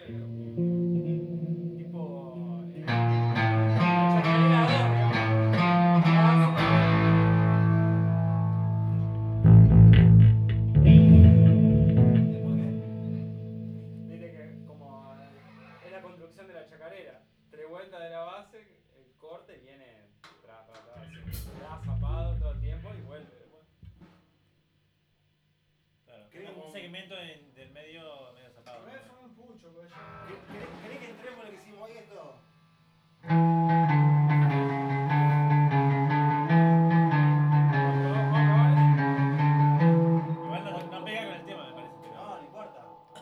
tipo chacarera 2, viste que como es la construcción de la chacarera, 3 vueltas de la base, el corte viene así, da zapado todo el tiempo y vuelve después. Claro, un segmento del medio zapado. No es un pucho, pues. ¿Querés que entremos lo que hicimos hoy esto? Igual no pega con el tema, me parece. No, no importa.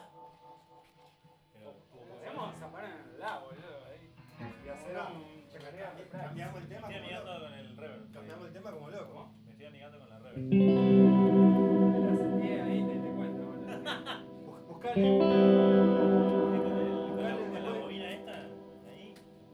Podríamos zapar en el lago, boludo, ahí. Y hacer un chacarera. Cambiamos el tema. Me estoy amigando con el reverb. Cambiamos el tema como loco. Me estoy amigando con la reverb. Te das el pie ahí, te cuento, boludo. Buscale. Con la bobina esta, ahí.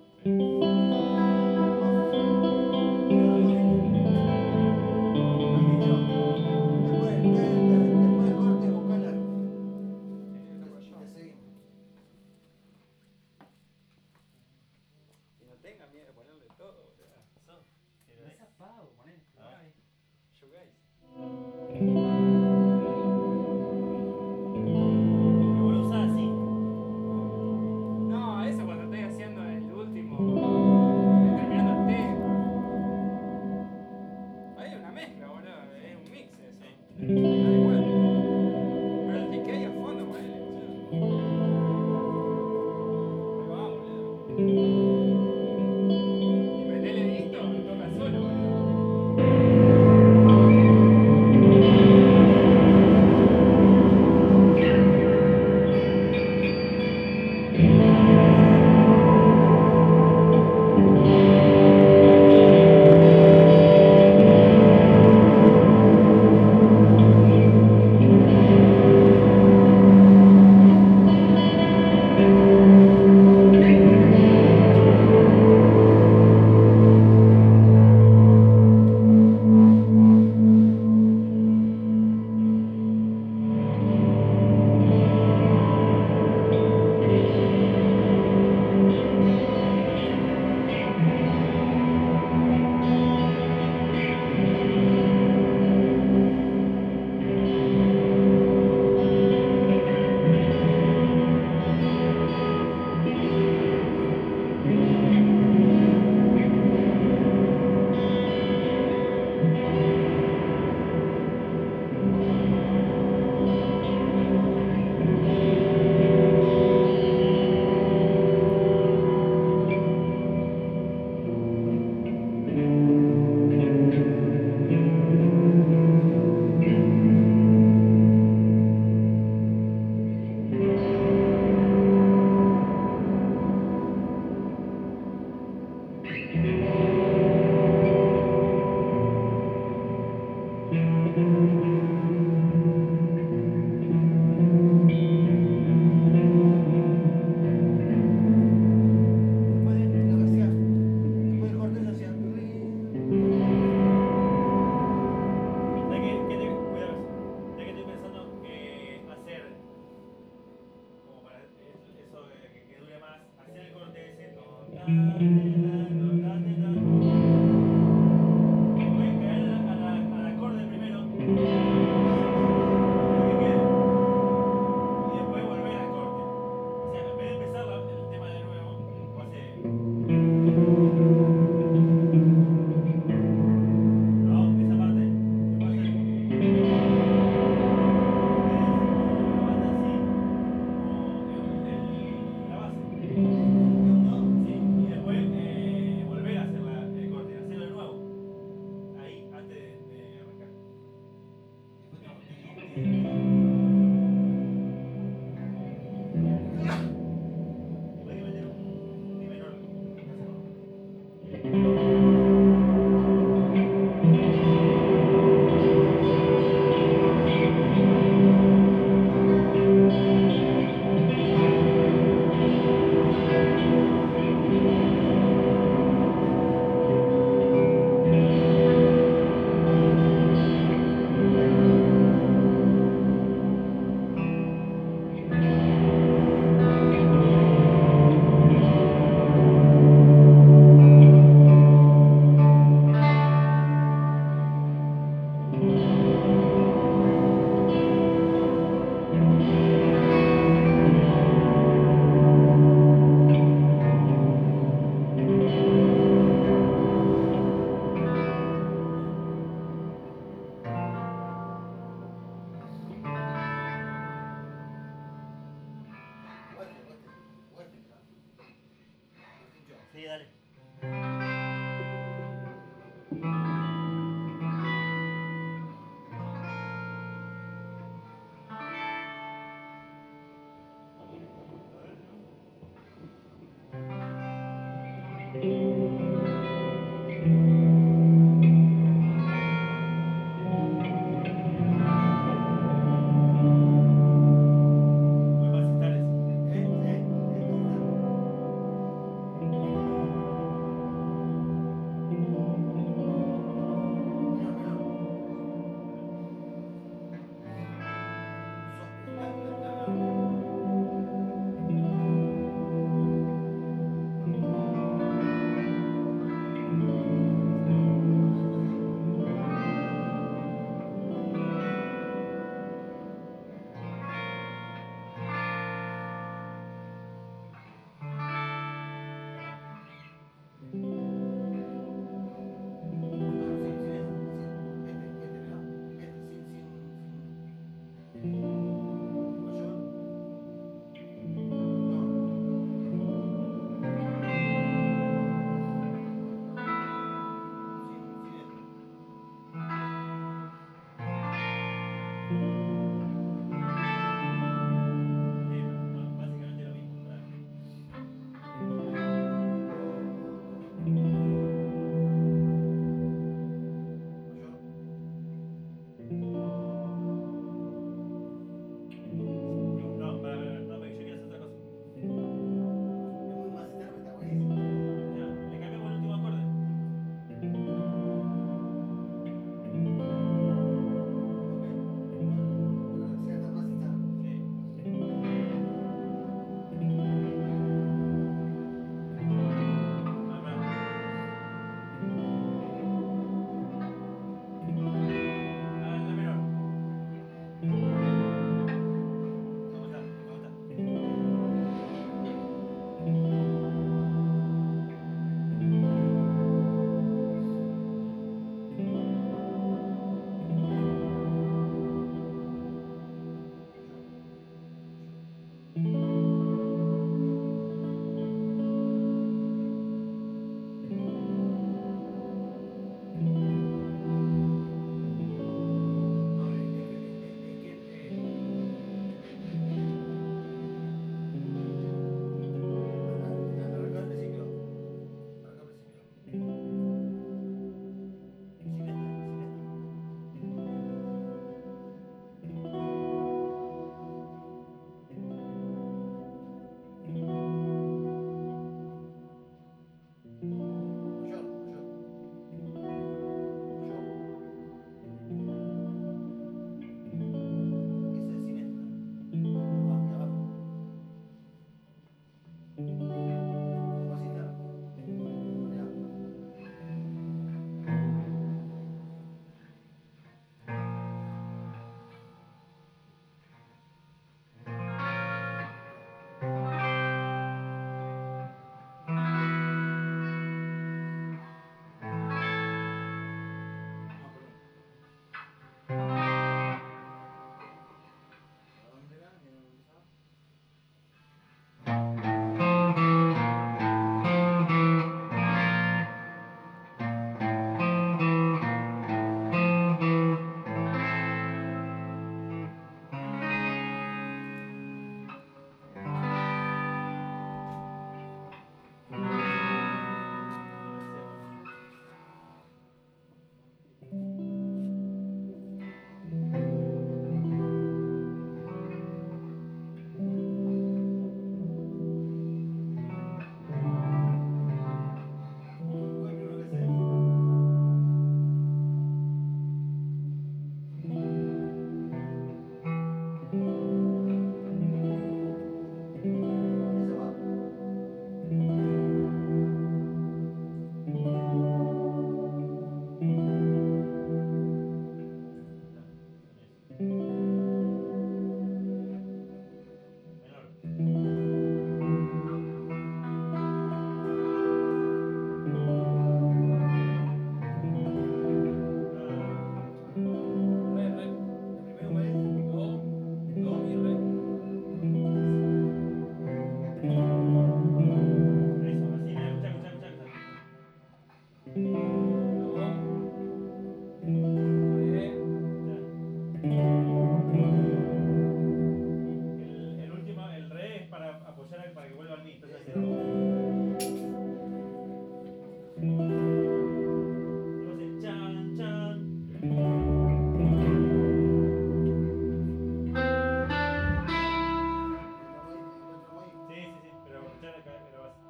Tenga miedo de ponerle todo, boludo. No es apagado, ponele. Shoegaze. ¿Lo voy a usar así? No, eso cuando estoy haciendo el último. Terminando el tema. Hay una mezcla, boludo. Es un mix eso. Da igual. Pero el decay a fondo, ponele, boludo. Ahí va, boludo. Y metele disco, toca solo, boludo.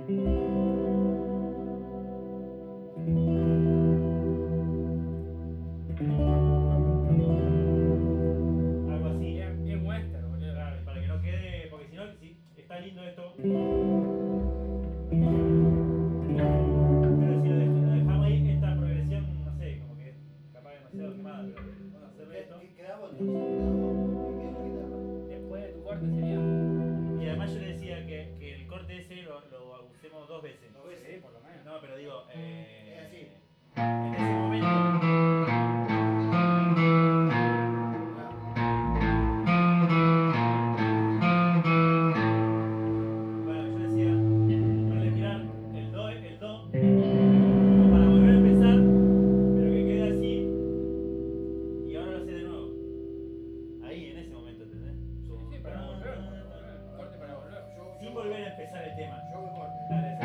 Algo así. Bien, bien western, boludo. Claro, para que no quede. Porque si no, si está lindo esto. Pero si lo dejamos ahí, esta progresión, no sé, como que es capaz demasiado quemada, pero vamos a hacerle esto. Quedamos entonces. Quedamos la guitarra. Después de tu corte sería. Y además yo le decía que el corte ese lo usemos 2 veces. Dos veces. Sí, por lo menos. No, pero digo, Es así. en ese momento. Bueno, yo decía, ponerle tirar el do, como para volver a empezar, pero que quede así, y ahora lo hace de nuevo. Ahí, en ese momento, ¿entendés? Sí, sí, para volver. Corte para volver. Sin volver a empezar el tema. Yo voy corte. Dale, sí.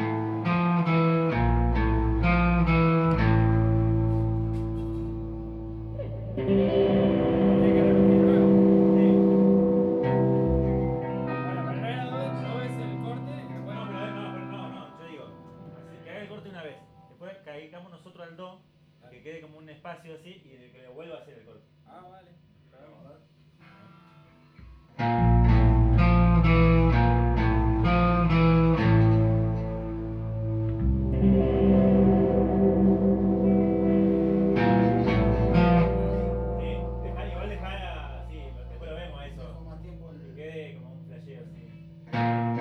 Hay que repetir luego. Sí. Bueno, primero dos veces el corte y después. No, pero no, yo digo, que haga el corte una vez, después caigamos nosotros al do, que quede como un espacio así y que le vuelva a hacer el corte. Ah, vale. Vamos a ver. Sí, igual dejar así, después lo vemos eso, Dejo más tiempo que el- quede como un flasheo así.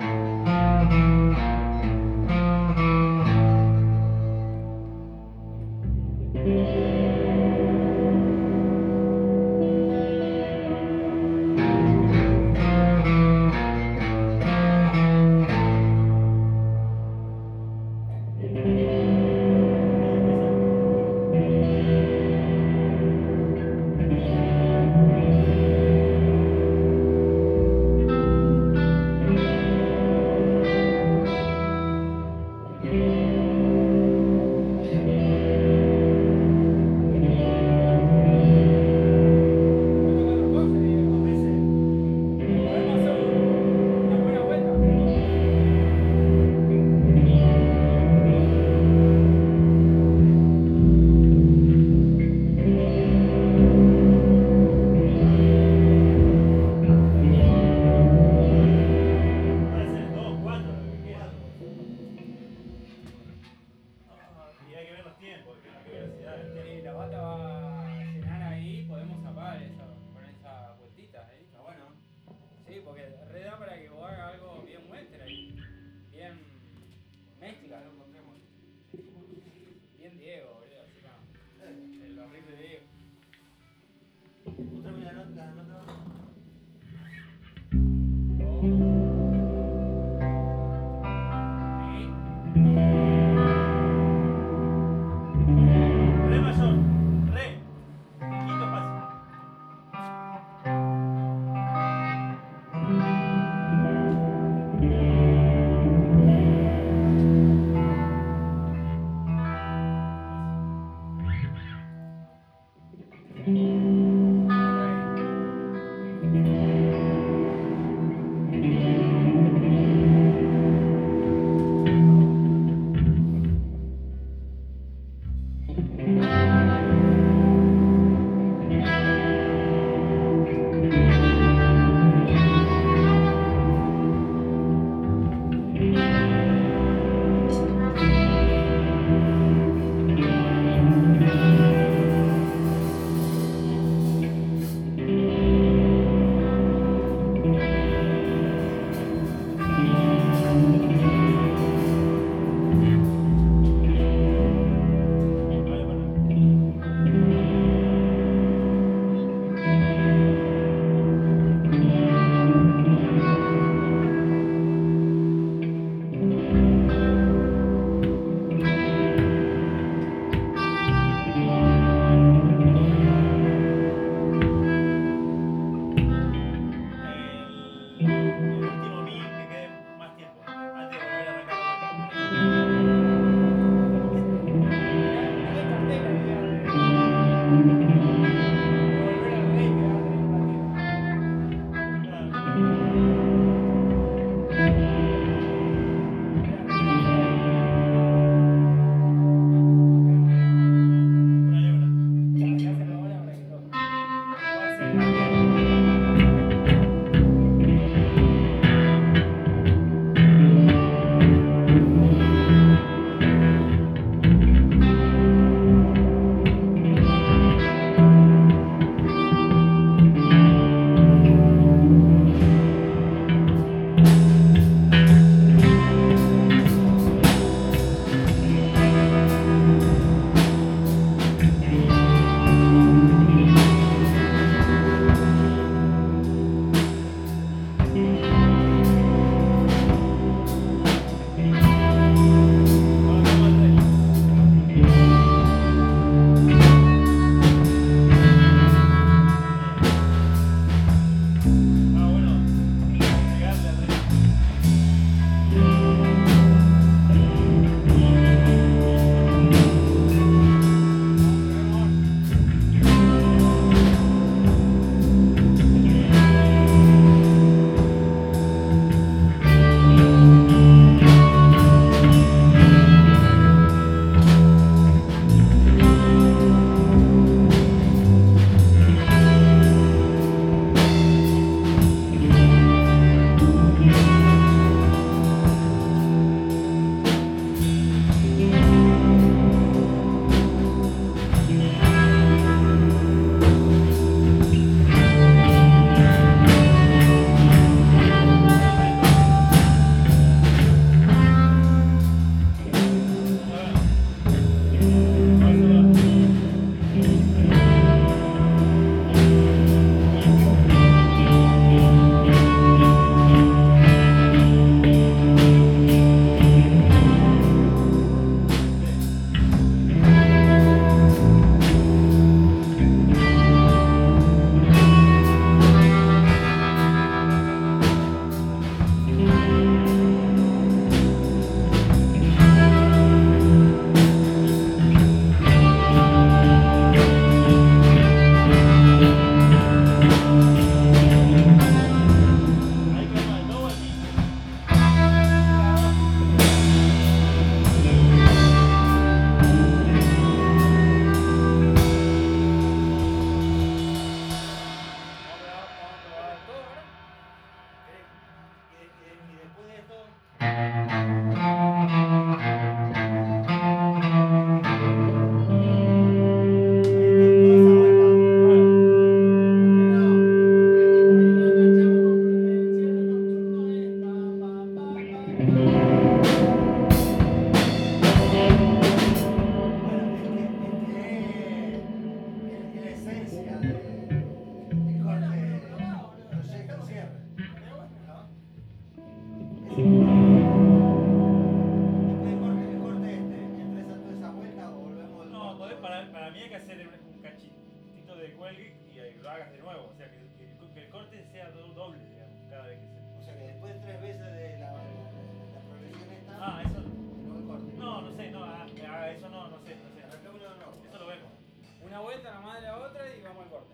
vuelta, la madre de la otra y vamos al corte.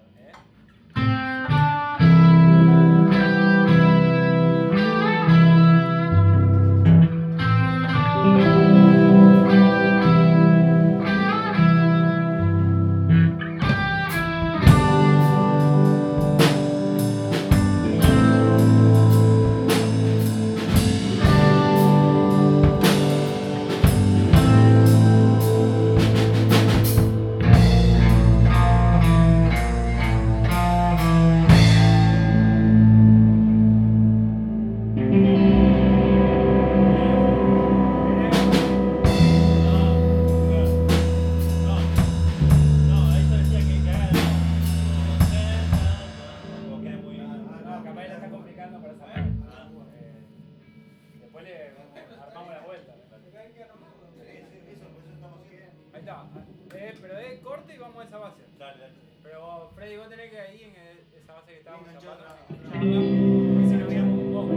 Pero es corte y vamos a esa base. Dale, dale. Pero Freddy, vos tenés que ahí en esa base que estábamos zapando, porque si no habíamos un poco.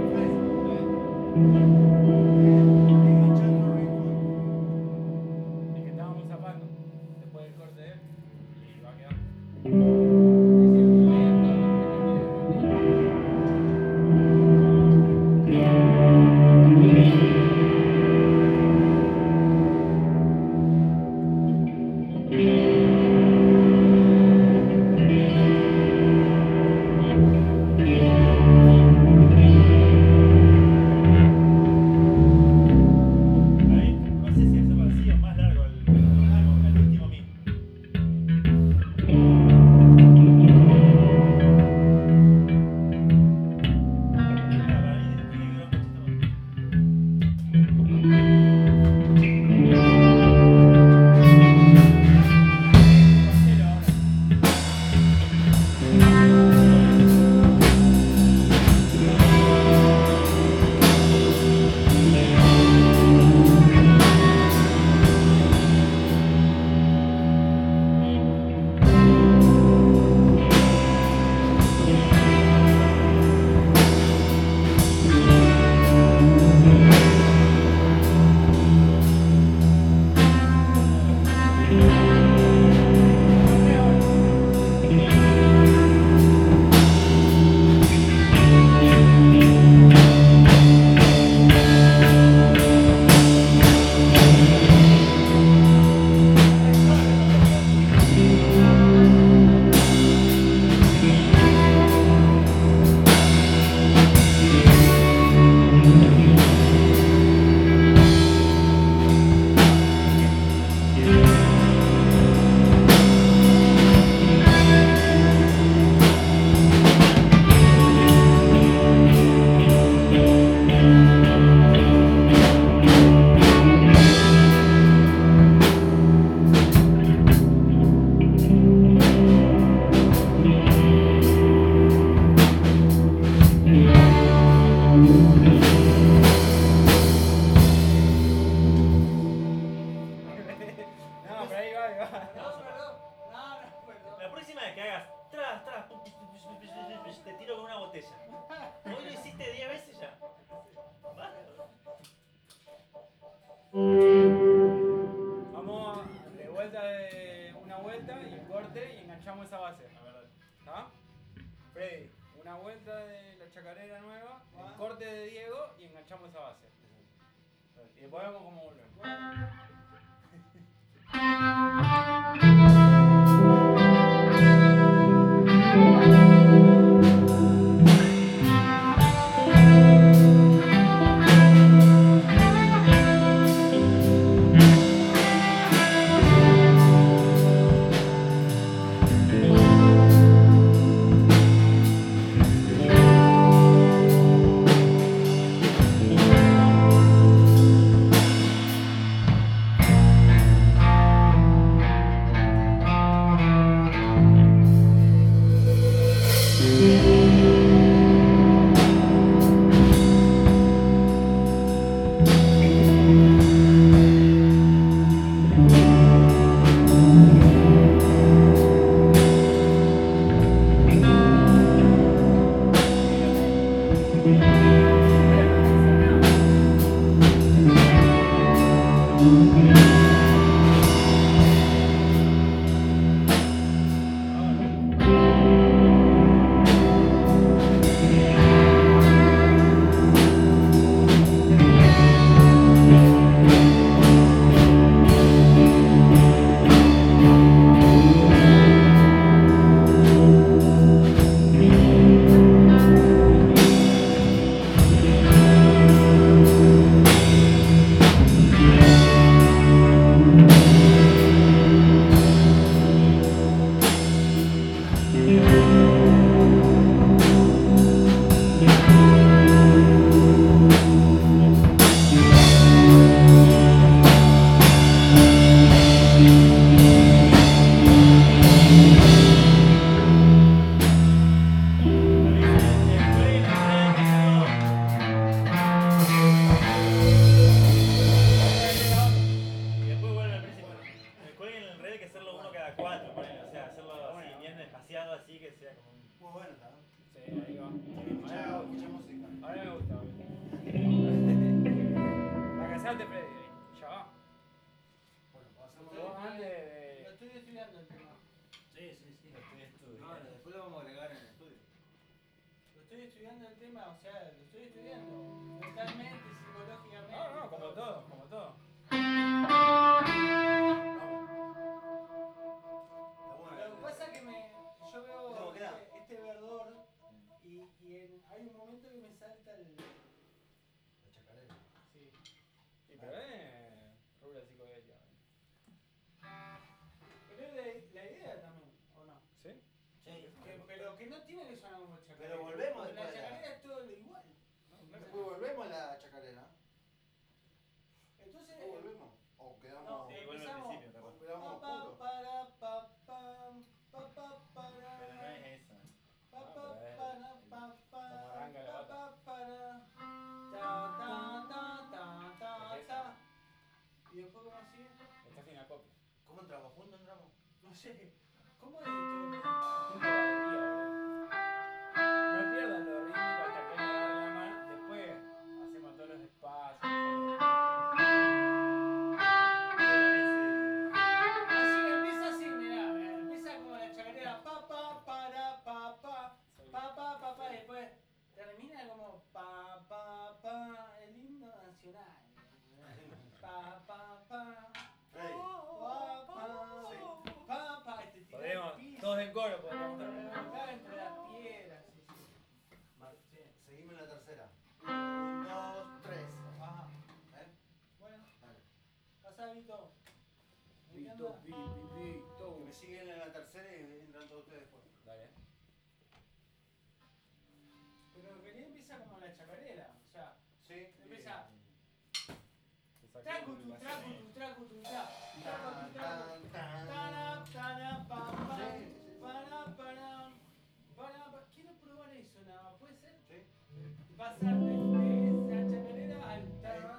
El que estábamos zapando, después del corte de él, y va a quedar. La próxima vez que hagas tras, te tiro con una botella. Hoy lo hiciste 10 veces ya. Vamos de vuelta de una vuelta y un corte y enganchamos esa base. ¿Está? Freddy, una vuelta de la chacarera nueva, un corte de Diego y enganchamos esa base. Y después vemos cómo volvemos. tema, o sea, lo estoy estudiando. Mentalmente, psicológicamente. No, como todo, como todo. Lo que pasa es que yo veo ¿Cómo queda? este verdor hay un momento que me salta el... La chacarera. Sí. Y pero rubra psicodelia. Pero es la idea también, ¿o no? ¿Sí? Sí. Pero que no tiene que sonar como chacarera. Pero volvemos Porque la después de la- chacarera es todo lo igual. Después volvemos a la chacarera. Entonces, ¿O volvemos? ¿O quedamos? no, Sí, vuelve al empezamos. principio, capaz. ¿O quedamos Pa, oscuros? para, pa, pam, pa, pa, para. Pero no es esa. Pa, pa, para, pa, pa, Como arranca la pa, bata. pa, para. Ta. Y después, ¿cómo sigue? Está sin acopio. ¿Cómo entramos? ¿Juntos entramos? No sé. ¿Cómo es esto? Punto de batería, boludo. No pierdan lo rítmico hasta que le agarre la mano. Después hacemos todos los espacios. Así empieza así, mirá. Empieza como la chacarera. Pa, pa, para, pa, pa. Pa, después termina como el himno nacional. Pa. Freddy. Te tirás Podemos, al piso. todos en coro podemos Acá entre las piedras. Sí. Seguimos en la tercera. 1, 2, 3. Ajá. ¿Eh? Bueno, Dale. pasa Vito. Me Vito, encanta. Que me siguen en la tercera y entran todos ustedes después. Dale. Pero en realidad empieza como la chacarera. O sea, Sí. empieza. Te saqué Tracutu, la tracutu, tracutu, tra. Tan, tan, tan. Tara, pa, pa, Sí. para. Quiero probar eso nada más, ¿puede ser? Sí. Pasar de la chacarera al ta.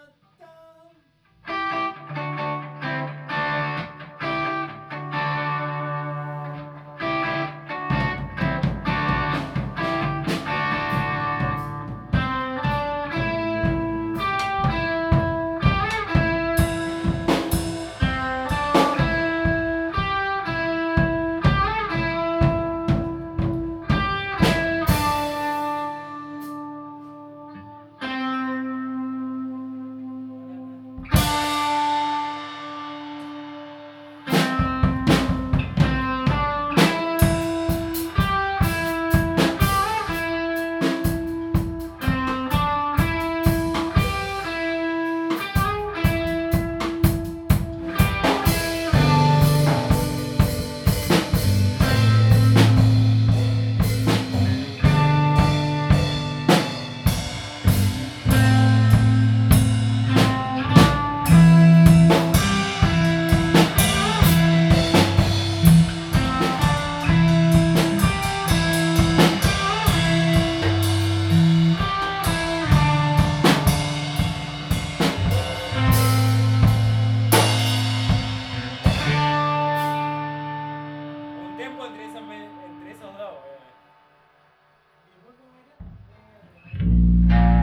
Un tiempo entre esos dos, ¿Y vos cómo era?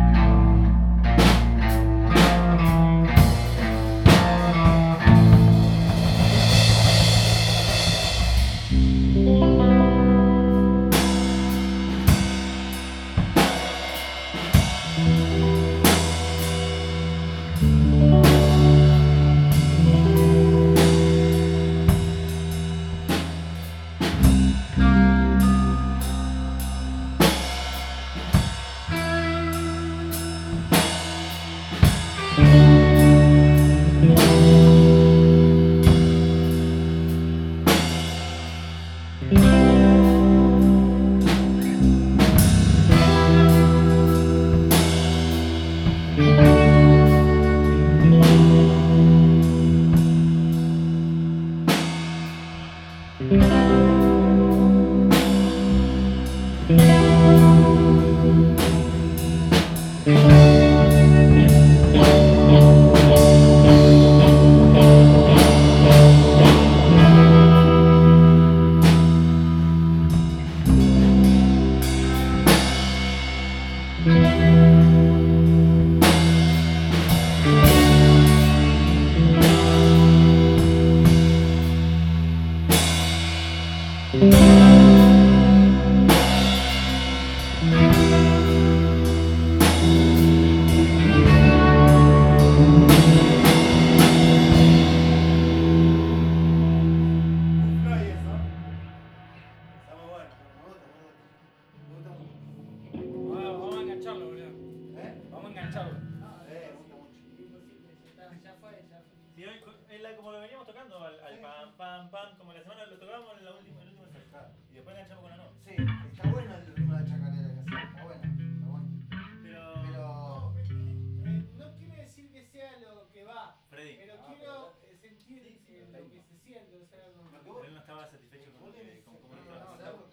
Y hoy, como lo veníamos tocando, al pam, pam, pam, como la semana lo tocábamos en el último ensayo. Y después enganchamos con la nueva. Sí, está bueno el ritmo de la chacarera que hace. Está bueno, está bueno. No, no quiere decir que sea lo que va, Freddy, pero quiero sentir lo que se siente, o sea, como... pero él no estaba satisfecho con cómo lo estaba haciendo.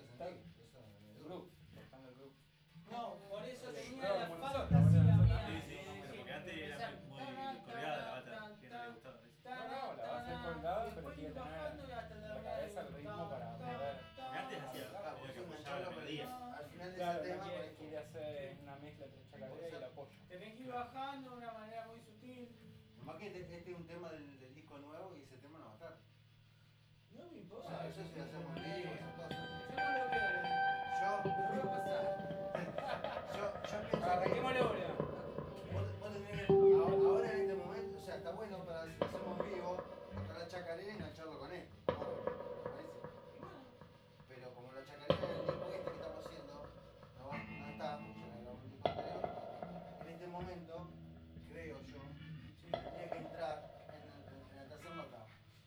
No, por eso tenía Claro, la como fantasía nosotros, mía. Sí, sí, pero porque antes era muy coreada la bata, que no le gustaba. No, la base es colgada, pero tiene que tener la cabeza, el ritmo para mover. Porque antes hacía, tenía que apoyar la melodía. Al final de Claro, ese tema, quiere hacer una mezcla entre chacarera y el apoyo. Tenés que ir bajando de una manera muy sutil. más que este es un tema del disco nuevo y ese tema no va a estar. No me O importa. sea, eso sí hacemos vivo, esas cosas. Yo no lo veo. Yo Lo veo pasar. pienso que Arranquémosle, boludo. vos tendrías que, ahora en este momento, o sea, está bueno para si lo hacemos en vivo, tocar la chacarera y engancharlo con esto. Buenísimo. Pero como la chacarera del disco este que estamos haciendo no está, porque ya grabamos un disco anterior, en este momento, creo yo, tendría que entrar en la tercera nota.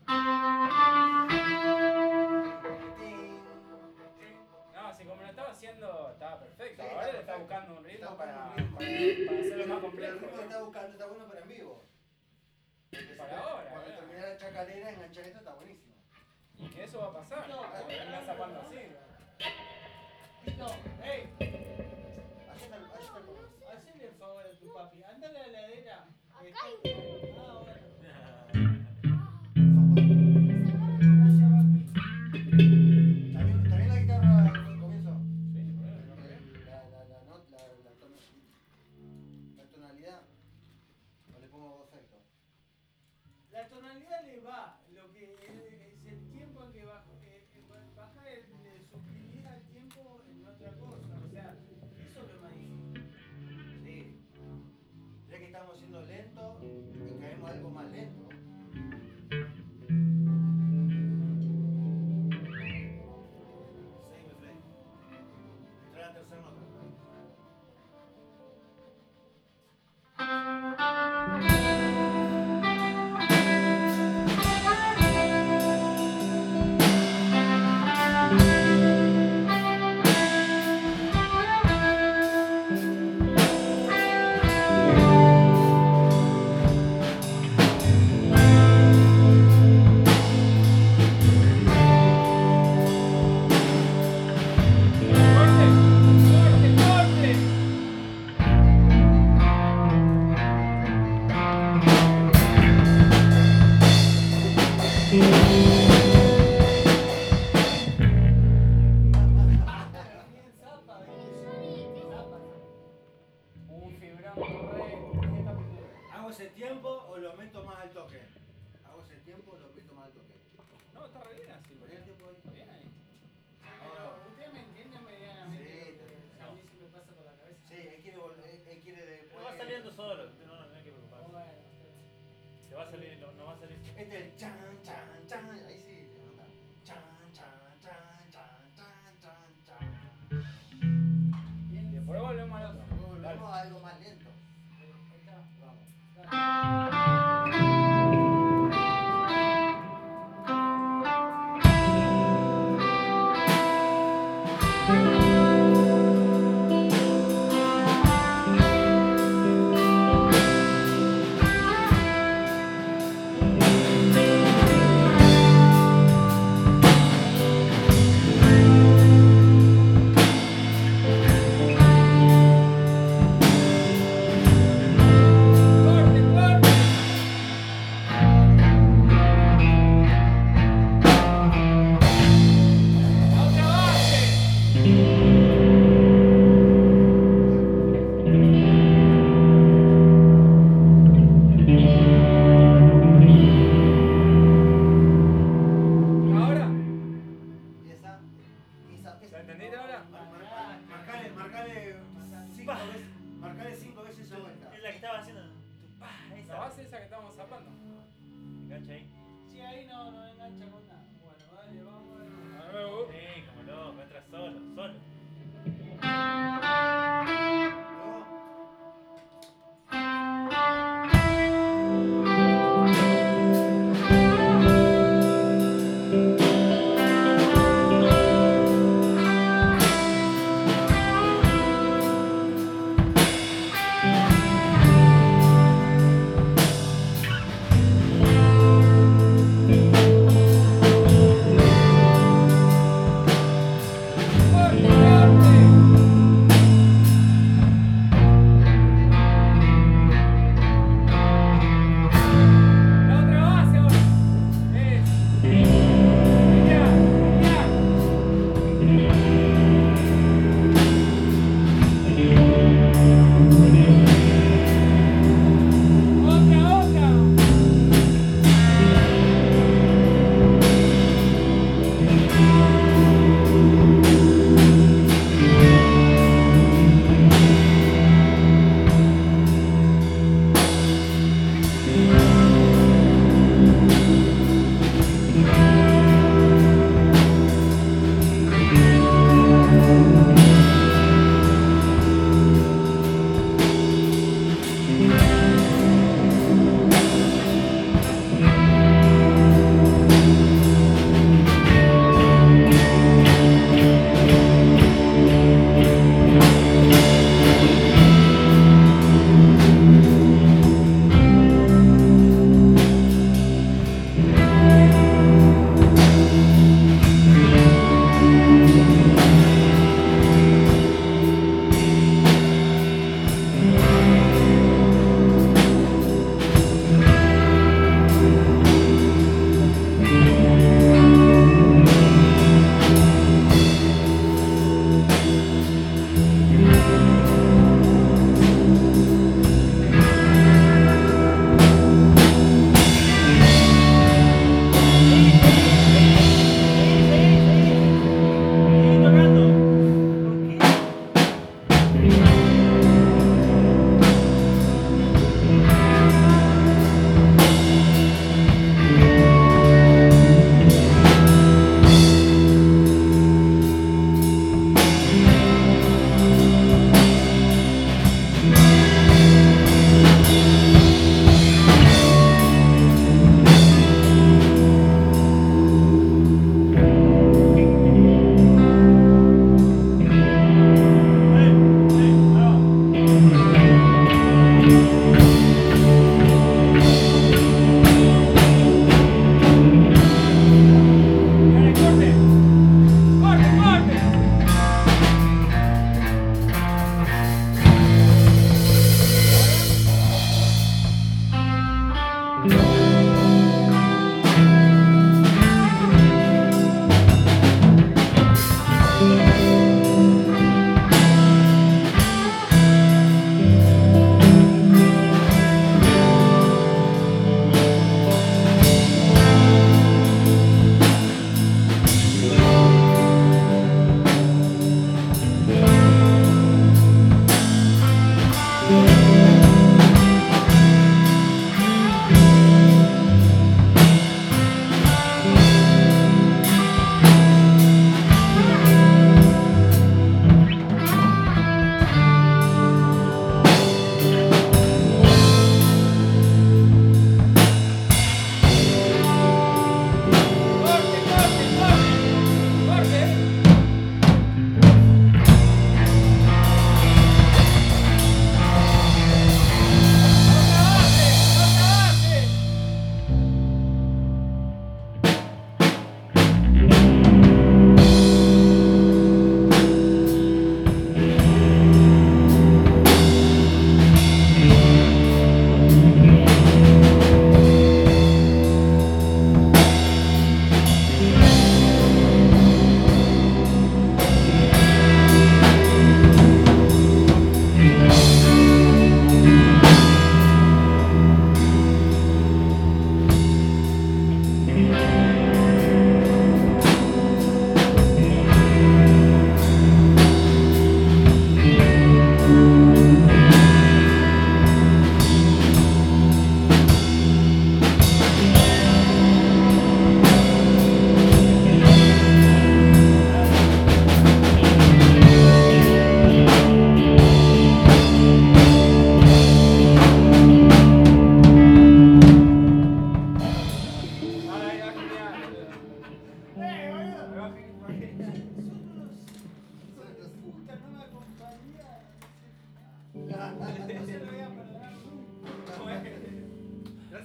No, si como lo estaba haciendo, estaba perfecto. Sí, Ahora está le está perfecto. buscando un ritmo Está para buscando un ritmo. hacerlo más Pero complejo. el ritmo que está buscando está bueno para en vivo. Para ahora, Cuando ¿verdad? termine la chacarera, enganchar esto está buenísimo. Y que eso va a pasar. No, Porque termina zapando así. Pito, hey, Allá está el comienzo. hacele el favor a tu papi. Anda a la heladera. Acá hay Ah, bueno. uno. Gracias, papi. También la guitarra al comienzo. Sí, bueno, La tonalidad. O le pongo efecto. La tonalidad le va, lo que es el tiempo en que baja el suprimir al tiempo en otra cosa, o sea, eso es lo más difícil. Sí. Ya que estamos siendo lentos y caemos algo más lento. Seguime, Freddy. Entra la tercera nota. ¡Corte! ¡Corte! Bien zapa, Sony, Un fibrón re. ¿Hago ese tiempo o lo meto más al toque? ¿Hago ese tiempo o lo meto más al toque? No, está re bien así. ¿Poné el tiempo ahí? Bien ahí. pero usted me entiende medianamente. Sí, porque a mí se me pasa por la cabeza. Sí, él quiere Pero va saliendo solo, no hay que preocuparse. Bueno, Te va a salir, no va a salir. Este es el chan, chan, chan. Ahí sí, se nota. Chan, chan, chan, chan, chan, chan, chan. Y después volvemos al otro. Luego volvemos a algo más lento. ahí está. Vamos. Dale. ¡Corte! ¡Corte! ¡La otra base! ¿Ahora? Y esa. ¿La entendiste ahora? Marcale 5 veces esa vuelta. Es la que estaba haciendo. La Esa. base esa que estamos zapando. Engancha ahí. Sí, ahí no engancha con nada. Bueno, dale, vamos. A ver, Sí, como loco, entra solo, solo. Luego,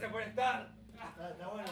gracias por estar. Está bueno.